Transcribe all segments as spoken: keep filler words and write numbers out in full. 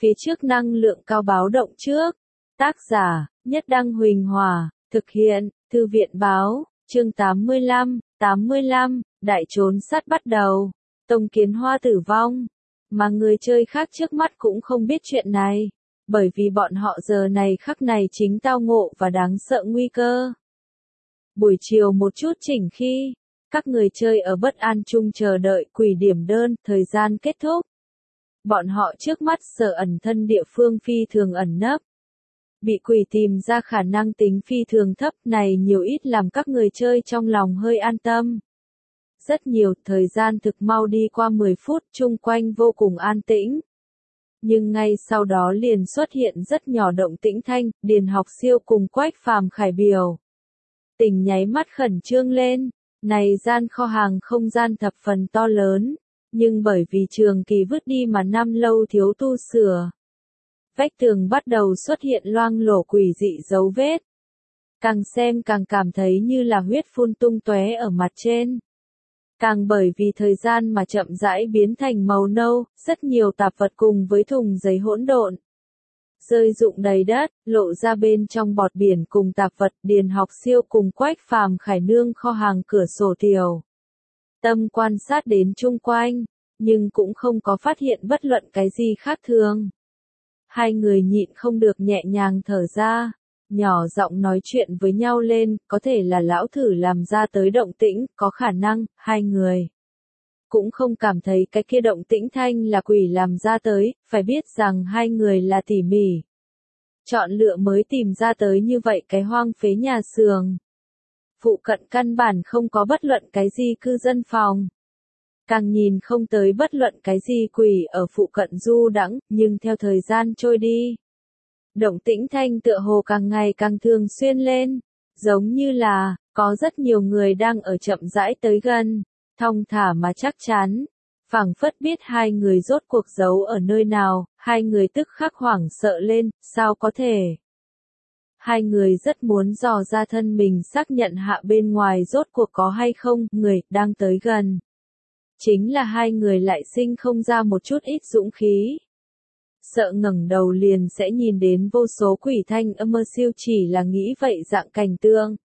phía trước năng lượng cao báo động trước. Tác giả, Nhất Đăng Huỳnh Hòa, thực hiện, Thư viện Báo, chương tám mươi lăm, tám mươi lăm, đại trốn sát bắt đầu. Tông Kiến Hoa tử vong, mà người chơi khác trước mắt cũng không biết chuyện này, bởi vì bọn họ giờ này khắc này chính tao ngộ và đáng sợ nguy cơ. Buổi chiều một chút chỉnh khi, các người chơi ở bất an chung chờ đợi quỷ điểm đơn, thời gian kết thúc. Bọn họ trước mắt sở ẩn thân địa phương phi thường ẩn nấp. Bị quỷ tìm ra khả năng tính phi thường thấp này nhiều ít làm các người chơi trong lòng hơi an tâm. Rất nhiều, thời gian thực mau đi qua mười phút, chung quanh vô cùng an tĩnh. Nhưng ngay sau đó liền xuất hiện rất nhỏ động tĩnh thanh, Điền Học Siêu cùng Quách Phàm Khải biểu. Tình nháy mắt khẩn trương lên, này gian kho hàng không gian thập phần to lớn, nhưng bởi vì trường kỳ vứt đi mà năm lâu thiếu tu sửa. Vách tường bắt đầu xuất hiện loang lổ quỷ dị dấu vết. Càng xem càng cảm thấy như là huyết phun tung tóe ở mặt trên. Càng bởi vì thời gian mà chậm rãi biến thành màu nâu, rất nhiều tạp vật cùng với thùng giấy hỗn độn. Rơi rụng đầy đất, lộ ra bên trong bọt biển cùng tạp vật. Điền Học Siêu cùng Quách Phàm Khải nương kho hàng cửa sổ tiểu. Tâm quan sát đến chung quanh, nhưng cũng không có phát hiện bất luận cái gì khác thường. Hai người nhịn không được nhẹ nhàng thở ra, nhỏ giọng nói chuyện với nhau lên, có thể là lão thử làm ra tới động tĩnh, có khả năng, hai người cũng không cảm thấy cái kia động tĩnh thanh là quỷ làm ra tới, phải biết rằng hai người là tỉ mỉ chọn lựa mới tìm ra tới như vậy cái hoang phế nhà xưởng. Phụ cận căn bản không có bất luận cái gì cư dân phòng. Càng nhìn không tới bất luận cái gì quỷ ở phụ cận du đãng, nhưng theo thời gian trôi đi, động tĩnh thanh tựa hồ càng ngày càng thường xuyên lên, giống như là có rất nhiều người đang ở chậm rãi tới gần, thong thả mà chắc chắn. Phảng phất biết hai người rốt cuộc giấu ở nơi nào, hai người tức khắc hoảng sợ lên, sao có thể? Hai người rất muốn dò ra thân mình xác nhận hạ bên ngoài rốt cuộc có hay không, người đang tới gần. Chính là hai người lại sinh không ra một chút ít dũng khí. Sợ ngẩng đầu liền sẽ nhìn đến vô số quỷ thanh âm mơ siêu chỉ là nghĩ vậy dạng cảnh tượng.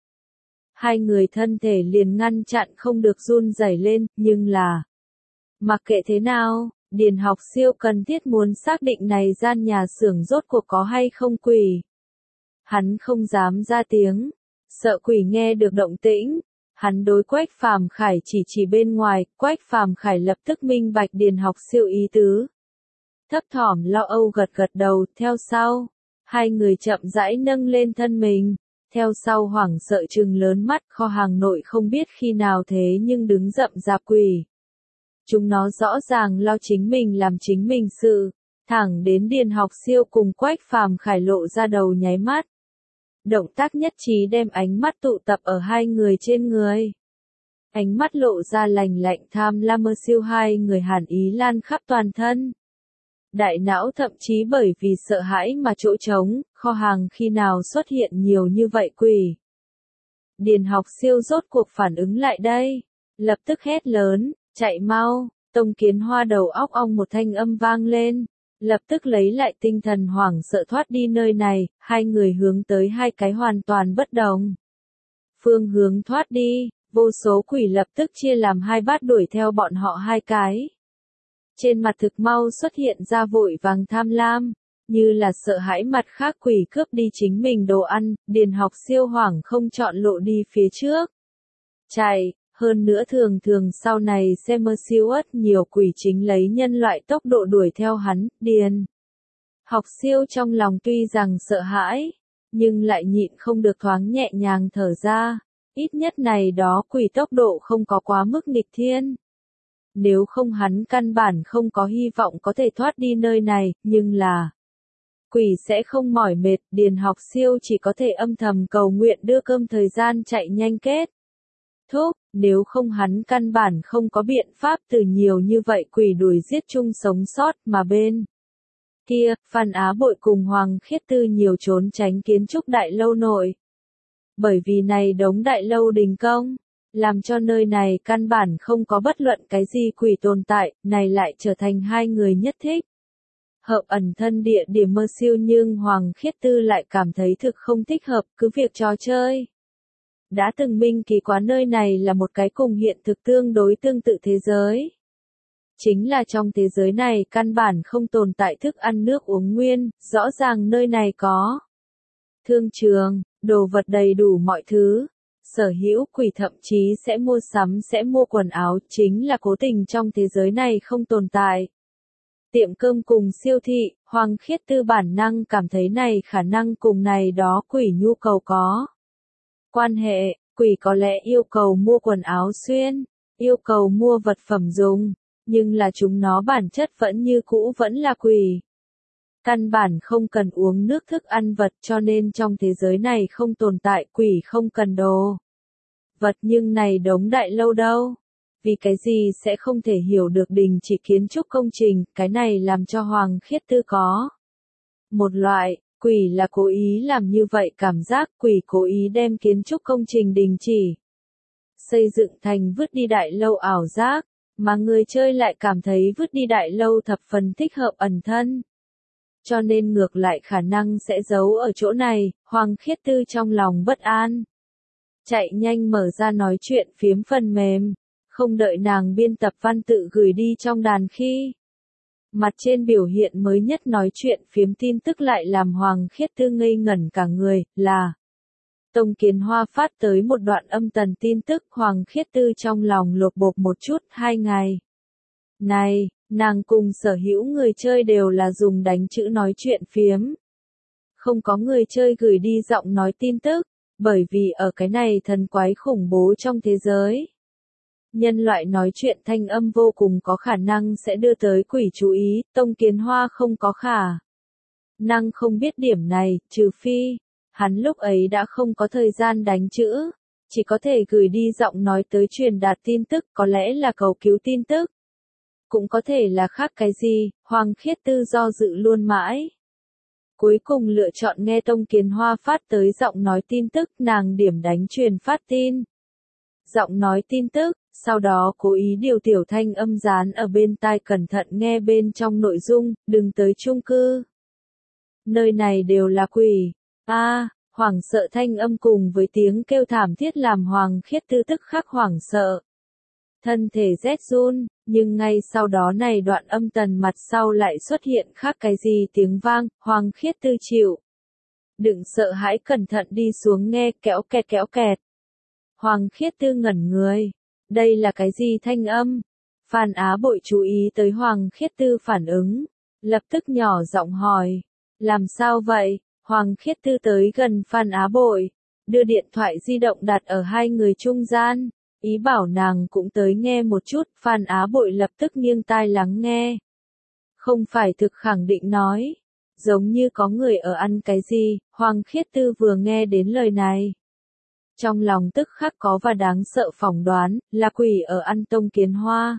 Hai người thân thể liền ngăn chặn không được run rẩy lên, nhưng là mặc kệ thế nào, Điền Học Siêu cần thiết muốn xác định này gian nhà xưởng rốt cuộc có hay không quỷ. Hắn không dám ra tiếng, sợ quỷ nghe được động tĩnh. Hắn đối Quách Phàm Khải chỉ chỉ bên ngoài, Quách Phàm Khải lập tức minh bạch Điền Học Siêu ý tứ. Thấp thỏm lo âu gật gật đầu, theo sau, hai người chậm rãi nâng lên thân mình, theo sau hoảng sợ trừng lớn mắt, kho hàng nội không biết khi nào thế nhưng đứng rậm rạp quỷ. Chúng nó rõ ràng lo chính mình làm chính mình sự, thẳng đến Điền Học Siêu cùng Quách Phàm Khải lộ ra đầu nháy mắt. Động tác nhất trí đem ánh mắt tụ tập ở hai người trên người. Ánh mắt lộ ra lành lạnh tham lam mơ siêu, hai người hàn ý lan khắp toàn thân. Đại não thậm chí bởi vì sợ hãi mà chỗ trống, kho hàng khi nào xuất hiện nhiều như vậy quỷ. Điền Học Siêu rốt cuộc phản ứng lại đây, lập tức hét lớn, chạy mau. Tông Kiến Hoa đầu óc ong một thanh âm vang lên. Lập tức lấy lại tinh thần hoảng sợ thoát đi nơi này, hai người hướng tới hai cái hoàn toàn bất đồng phương hướng thoát đi, vô số quỷ lập tức chia làm hai bát đuổi theo bọn họ hai cái. Trên mặt thực mau xuất hiện ra vội vàng tham lam, như là sợ hãi mặt khác quỷ cướp đi chính mình đồ ăn. Điền Học Siêu hoảng không chọn lộ đi phía trước. Chạy. Hơn nữa thường thường sau này xem mơ siêu ất nhiều quỷ chính lấy nhân loại tốc độ đuổi theo hắn. Điền Học Siêu trong lòng tuy rằng sợ hãi, nhưng lại nhịn không được thoáng nhẹ nhàng thở ra, ít nhất này đó quỷ tốc độ không có quá mức nghịch thiên. Nếu không hắn căn bản không có hy vọng có thể thoát đi nơi này, nhưng là quỷ sẽ không mỏi mệt. Điền Học Siêu chỉ có thể âm thầm cầu nguyện đưa cơm thời gian chạy nhanh kết thúc, nếu không hắn căn bản không có biện pháp từ nhiều như vậy quỷ đuổi giết chung sống sót. Mà bên kia, Phan Á Bội cùng Hoàng Khiết Tư nhiều trốn tránh kiến trúc đại lâu nội. Bởi vì này đống đại lâu đình công, làm cho nơi này căn bản không có bất luận cái gì quỷ tồn tại, này lại trở thành hai người nhất thích hợp ẩn thân địa điểm mơ siêu nhưng Hoàng Khiết Tư lại cảm thấy thực không thích hợp cứ việc trò chơi. Đã từng minh kỳ quá nơi này là một cái cùng hiện thực tương đối tương tự thế giới. Chính là trong thế giới này căn bản không tồn tại thức ăn nước uống nguyên, rõ ràng nơi này có thương trường, đồ vật đầy đủ mọi thứ. Sở hữu quỷ thậm chí sẽ mua sắm sẽ mua quần áo chính là cố tình trong thế giới này không tồn tại. Tiệm cơm cùng siêu thị, Hoàng Khiết Tư bản năng cảm thấy này khả năng cùng này đó quỷ nhu cầu có quan hệ, quỷ có lẽ yêu cầu mua quần áo xuyên, yêu cầu mua vật phẩm dùng, nhưng là chúng nó bản chất vẫn như cũ vẫn là quỷ. Căn bản không cần uống nước thức ăn vật cho nên trong thế giới này không tồn tại quỷ không cần đồ vật nhưng này đống đại lâu đâu. Vì cái gì sẽ không thể hiểu được đình chỉ kiến trúc công trình, cái này làm cho Hoàng Khiết Tư có một loại, quỷ là cố ý làm như vậy cảm giác quỷ cố ý đem kiến trúc công trình đình chỉ. Xây dựng thành vứt đi đại lâu ảo giác, mà người chơi lại cảm thấy vứt đi đại lâu thập phần thích hợp ẩn thân. Cho nên ngược lại khả năng sẽ giấu ở chỗ này, Hoàng Khiết Tư trong lòng bất an. Chạy nhanh mở ra nói chuyện phiếm phần mềm, không đợi nàng biên tập văn tự gửi đi trong đàn khi. Mặt trên biểu hiện mới nhất nói chuyện phiếm tin tức lại làm Hoàng Khiết Tư ngây ngẩn cả người, là Tông Kiến Hoa phát tới một đoạn âm tần tin tức Hoàng Khiết Tư trong lòng lột bột một chút hai ngày. Này, nàng cùng sở hữu người chơi đều là dùng đánh chữ nói chuyện phiếm. Không có người chơi gửi đi giọng nói tin tức, bởi vì ở cái này thần quái khủng bố trong thế giới. Nhân loại nói chuyện thanh âm vô cùng có khả năng sẽ đưa tới quỷ chú ý, Tông Kiến Hoa không có khả năng không biết điểm này, trừ phi, hắn lúc ấy đã không có thời gian đánh chữ, chỉ có thể gửi đi giọng nói tới truyền đạt tin tức, có lẽ là cầu cứu tin tức. Cũng có thể là khác cái gì, Hoàng Khiết Tư do dự luôn mãi. Cuối cùng lựa chọn nghe Tông Kiến Hoa phát tới giọng nói tin tức, nàng điểm đánh truyền phát tin. Giọng nói tin tức, sau đó cố ý điều tiểu thanh âm dán ở bên tai cẩn thận nghe bên trong nội dung, đừng tới chung cư. Nơi này đều là quỷ. A, à, hoảng sợ thanh âm cùng với tiếng kêu thảm thiết làm Hoàng Khiết Tư tức khắc hoảng sợ. Thân thể rét run, nhưng ngay sau đó này đoạn âm tần mặt sau lại xuất hiện khác cái gì tiếng vang, Hoàng Khiết Tư chịu. Đừng sợ hãi cẩn thận đi xuống nghe kéo kẹt kéo kẹt. Hoàng Khiết Tư ngẩn người. Đây là cái gì thanh âm? Phan Á Bội chú ý tới Hoàng Khiết Tư phản ứng. Lập tức nhỏ giọng hỏi. Làm sao vậy? Hoàng Khiết Tư tới gần Phan Á Bội. Đưa điện thoại di động đặt ở hai người trung gian. Ý bảo nàng cũng tới nghe một chút. Phan Á Bội lập tức nghiêng tai lắng nghe. Không phải thực khẳng định nói. Giống như có người ở ăn cái gì. Hoàng Khiết Tư vừa nghe đến lời này. Trong lòng tức khắc có và đáng sợ phỏng đoán, là quỷ ở ăn Tông Kiến Hoa.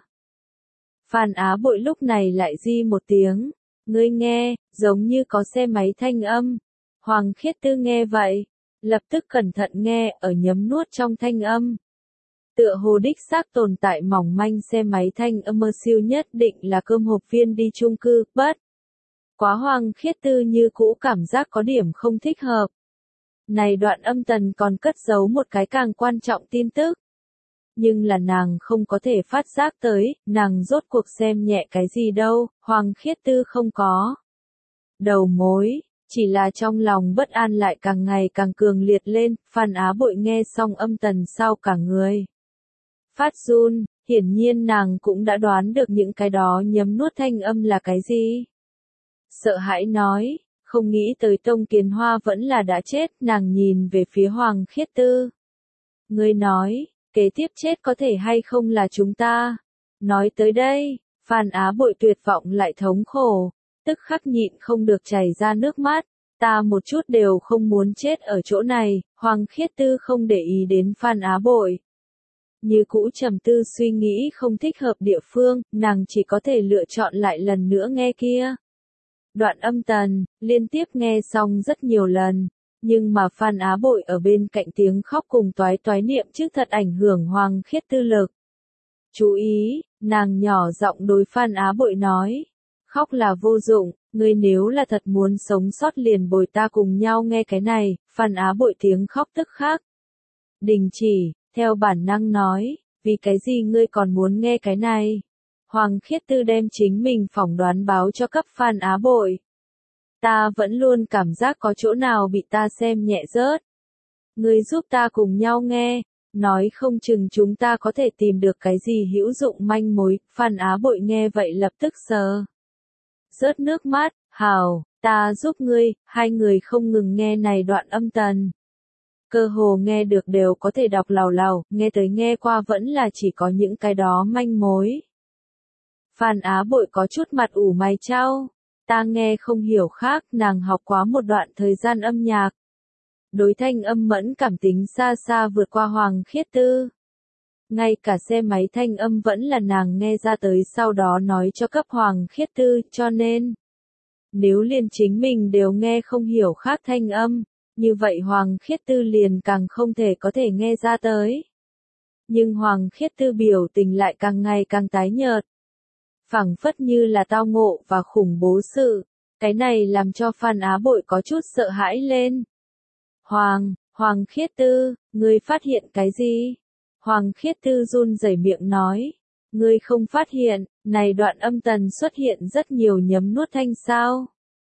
Phan Á Bội lúc này lại di một tiếng, ngươi nghe, giống như có xe máy thanh âm. Hoàng Khiết Tư nghe vậy, lập tức cẩn thận nghe, ở nhấm nuốt trong thanh âm. Tựa hồ đích xác tồn tại mỏng manh xe máy thanh âm mơ siêu nhất định là cơm hộp viên đi chung cư, bất. Quá Hoàng Khiết Tư như cũ cảm giác có điểm không thích hợp. Này đoạn âm tần còn cất giấu một cái càng quan trọng tin tức. Nhưng là nàng không có thể phát giác tới, nàng rốt cuộc xem nhẹ cái gì đâu, Hoàng Khiết Tư không có đầu mối, chỉ là trong lòng bất an lại càng ngày càng cường liệt lên, Phan Á Bội nghe xong âm tần sau cả người. Phát run, hiển nhiên nàng cũng đã đoán được những cái đó nhấm nuốt thanh âm là cái gì. Sợ hãi nói. Không nghĩ tới Tông Kiến Hoa vẫn là đã chết, nàng nhìn về phía Hoàng Khiết Tư. Ngươi nói, kế tiếp chết có thể hay không là chúng ta. Nói tới đây, Phan Á Bội tuyệt vọng lại thống khổ, tức khắc nhịn không được chảy ra nước mắt. Ta một chút đều không muốn chết ở chỗ này, Hoàng Khiết Tư không để ý đến Phan Á Bội. Như cũ trầm tư suy nghĩ không thích hợp địa phương, nàng chỉ có thể lựa chọn lại lần nữa nghe kia. Đoạn âm tần, liên tiếp nghe xong rất nhiều lần, nhưng mà Phan Á Bội ở bên cạnh tiếng khóc cùng toái toái niệm trước thật ảnh hưởng Hoàng Khiết Tư lực. Chú ý, nàng nhỏ giọng đối Phan Á Bội nói, Khóc là vô dụng, ngươi nếu là thật muốn sống sót liền bồi ta cùng nhau nghe cái này, Phan Á Bội tiếng khóc tức khắc. Đình chỉ, theo bản năng nói, vì cái gì ngươi còn muốn nghe cái này? Hoàng Khiết Tư đem chính mình phỏng đoán báo cho cấp Phan Á Bội. Ta vẫn luôn cảm giác có chỗ nào bị ta xem nhẹ rớt. Ngươi giúp ta cùng nhau nghe, nói không chừng chúng ta có thể tìm được cái gì hữu dụng manh mối. Phan Á Bội nghe vậy lập tức sờ rớt nước mắt, hào, ta giúp ngươi. Hai người không ngừng nghe này đoạn âm tần. Cơ hồ nghe được đều có thể đọc lào lào, nghe tới nghe qua vẫn là chỉ có những cái đó manh mối. Phan Á Bội có chút mặt ủ mày chau, ta nghe không hiểu khác, nàng học quá một đoạn thời gian âm nhạc. Đối thanh âm mẫn cảm tính xa xa vượt qua Hoàng Khiết Tư. Ngay cả xe máy thanh âm vẫn là nàng nghe ra tới sau đó nói cho cấp Hoàng Khiết Tư, cho nên nếu liền chính mình đều nghe không hiểu khác thanh âm, như vậy Hoàng Khiết Tư liền càng không thể có thể nghe ra tới. Nhưng Hoàng Khiết Tư biểu tình lại càng ngày càng tái nhợt. Phảng phất như là tao ngộ và khủng bố sự, cái này làm cho Phan Á Bội có chút sợ hãi lên. Hoàng, Hoàng Khiết Tư, ngươi phát hiện cái gì? Hoàng Khiết Tư run rẩy miệng nói, ngươi không phát hiện, này đoạn âm tần xuất hiện rất nhiều nhấm nuốt thanh sao?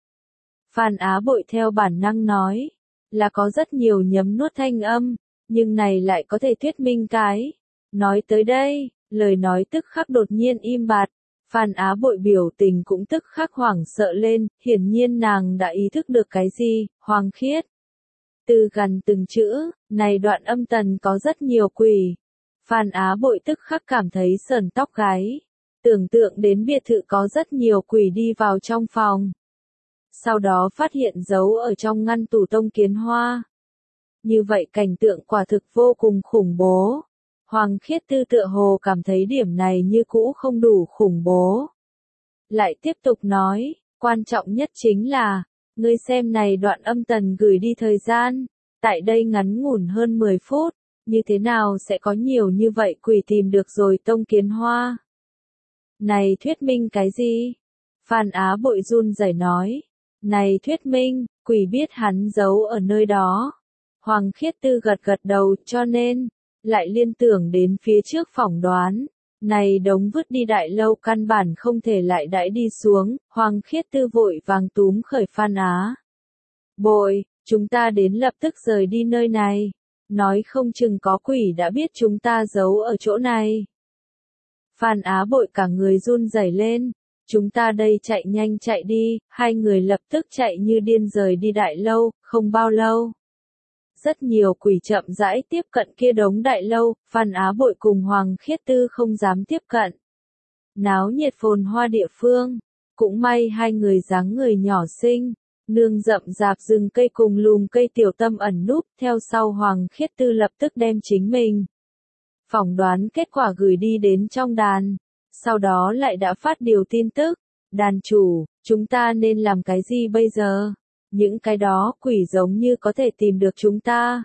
Phan Á Bội theo bản năng nói, là có rất nhiều nhấm nuốt thanh âm, nhưng này lại có thể thuyết minh cái. Nói tới đây, lời nói tức khắc đột nhiên im bặt. Phan Á Bội biểu tình cũng tức khắc hoảng sợ lên, hiển nhiên nàng đã ý thức được cái gì. Hoàng Khiết Tư gần từng chữ, này đoạn âm tần có rất nhiều quỷ. Phan Á Bội tức khắc cảm thấy sởn tóc gáy, tưởng tượng đến biệt thự có rất nhiều quỷ đi vào trong phòng. Sau đó phát hiện dấu ở trong ngăn tủ tông kiến hoa. Như vậy cảnh tượng quả thực vô cùng khủng bố. Hoàng Khiết Tư tựa hồ cảm thấy điểm này như cũ không đủ khủng bố. Lại tiếp tục nói, quan trọng nhất chính là, ngươi xem này đoạn âm tần gửi đi thời gian, tại đây ngắn ngủn hơn mười phút, như thế nào sẽ có nhiều như vậy quỷ tìm được rồi tông kiến hoa? Này thuyết minh cái gì? Phan Á Bội run rẩy nói, này thuyết minh, quỷ biết hắn giấu ở nơi đó. Hoàng Khiết Tư gật gật đầu, cho nên lại liên tưởng đến phía trước phỏng đoán, này đống vứt đi đại lâu căn bản không thể lại đãi đi xuống. Hoàng Khiết Tư vội vàng túm khởi Phan Á Bội, chúng ta đến lập tức rời đi nơi này, nói không chừng có quỷ đã biết chúng ta giấu ở chỗ này. Phan Á Bội cả người run rẩy lên, chúng ta đây chạy nhanh chạy đi. Hai người lập tức chạy như điên rời đi đại lâu. Không bao lâu, rất nhiều quỷ chậm rãi tiếp cận kia đống đại lâu. Phan Á Bội cùng Hoàng Khiết Tư không dám tiếp cận. Náo nhiệt phồn hoa địa phương, cũng may hai người dáng người nhỏ xinh, nương rậm rạp rừng cây cùng lùm cây tiểu tâm ẩn núp. Theo sau Hoàng Khiết Tư lập tức đem chính mình phỏng đoán kết quả gửi đi đến trong đàn, sau đó lại đã phát điều tin tức, đàn chủ, chúng ta nên làm cái gì bây giờ? Những cái đó quỷ giống như có thể tìm được chúng ta.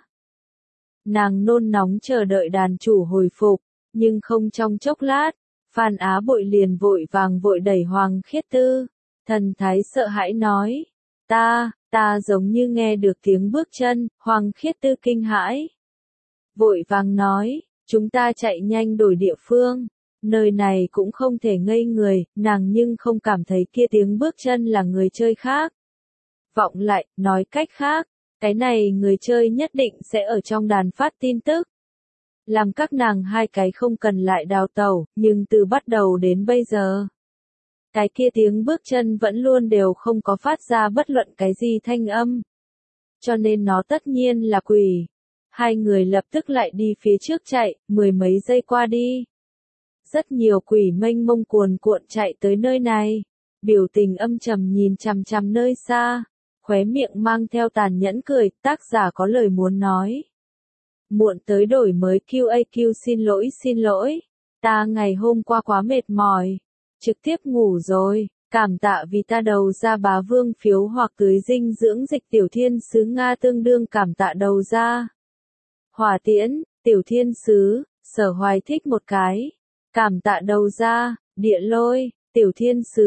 Nàng nôn nóng chờ đợi đàn chủ hồi phục, nhưng không trong chốc lát, Phan Á Bội liền vội vàng vội đẩy Hoàng Khiết Tư, thần thái sợ hãi nói, ta, ta giống như nghe được tiếng bước chân. Hoàng Khiết Tư kinh hãi, vội vàng nói, chúng ta chạy nhanh đổi địa phương, nơi này cũng không thể ngây người. Nàng nhưng không cảm thấy kia tiếng bước chân là người chơi khác vọng lại. Nói cách khác, cái này người chơi nhất định sẽ ở trong đàn phát tin tức, làm các nàng hai cái không cần lại đào tẩu. Nhưng từ bắt đầu đến bây giờ, cái kia tiếng bước chân vẫn luôn đều không có phát ra bất luận cái gì thanh âm, cho nên nó tất nhiên là quỷ. Hai người lập tức lại đi phía trước chạy, mười mấy giây qua đi, rất nhiều quỷ mênh mông cuồn cuộn chạy tới nơi này, biểu tình âm trầm nhìn chằm chằm nơi xa, khóe miệng mang theo tàn nhẫn cười. Tác giả có lời muốn nói. Muộn tới đổi mới quy a quy xin lỗi xin lỗi, ta ngày hôm qua quá mệt mỏi, trực tiếp ngủ rồi. Cảm tạ vì ta đầu ra bá vương phiếu hoặc tưới dinh dưỡng dịch tiểu thiên sứ Nga tương đương cảm tạ đầu ra. Hỏa tiễn, tiểu thiên sứ, sở hoài thích một cái. Cảm tạ đầu ra, địa lôi, tiểu thiên sứ,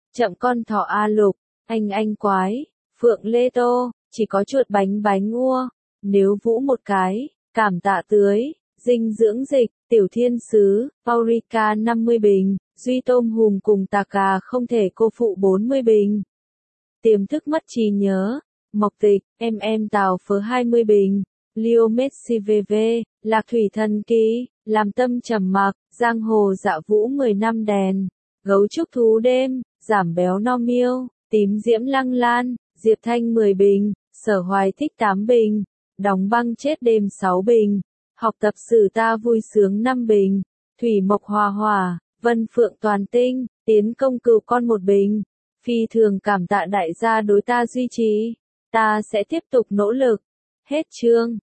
chậm con thỏ A Lục, anh anh quái, Phượng Lê Tô, chỉ có chuột bánh bánh ngua, nếu vũ một cái, cảm tạ tưới, dinh dưỡng dịch, tiểu thiên sứ, Paprika năm mươi bình, Duy tôm hùm cùng tà cà không thể cô phụ bốn mươi bình. Tiềm thức mất trí nhớ, Mộc Tịch, em em Tào Phớ hai mươi bình, Leo Messi vê vê, Lạc Thủy Thần Kỳ, Làm Tâm Trầm Mặc, Giang Hồ Dạ Vũ mười năm đèn, Gấu Trúc Thú Đêm, Giảm Béo No Miêu, Tím Diễm Lăng Lan, Diệp Thanh mười bình, Sở Hoài Thích tám bình, Đóng Băng Chết Đêm sáu bình, Học Tập Sử Ta Vui Sướng năm bình, Thủy Mộc Hòa Hòa, Vân Phượng Toàn Tinh, Tiến Công Cừu Con một bình. Phi thường cảm tạ đại gia đối ta duy trì. Ta sẽ tiếp tục nỗ lực. Hết chương.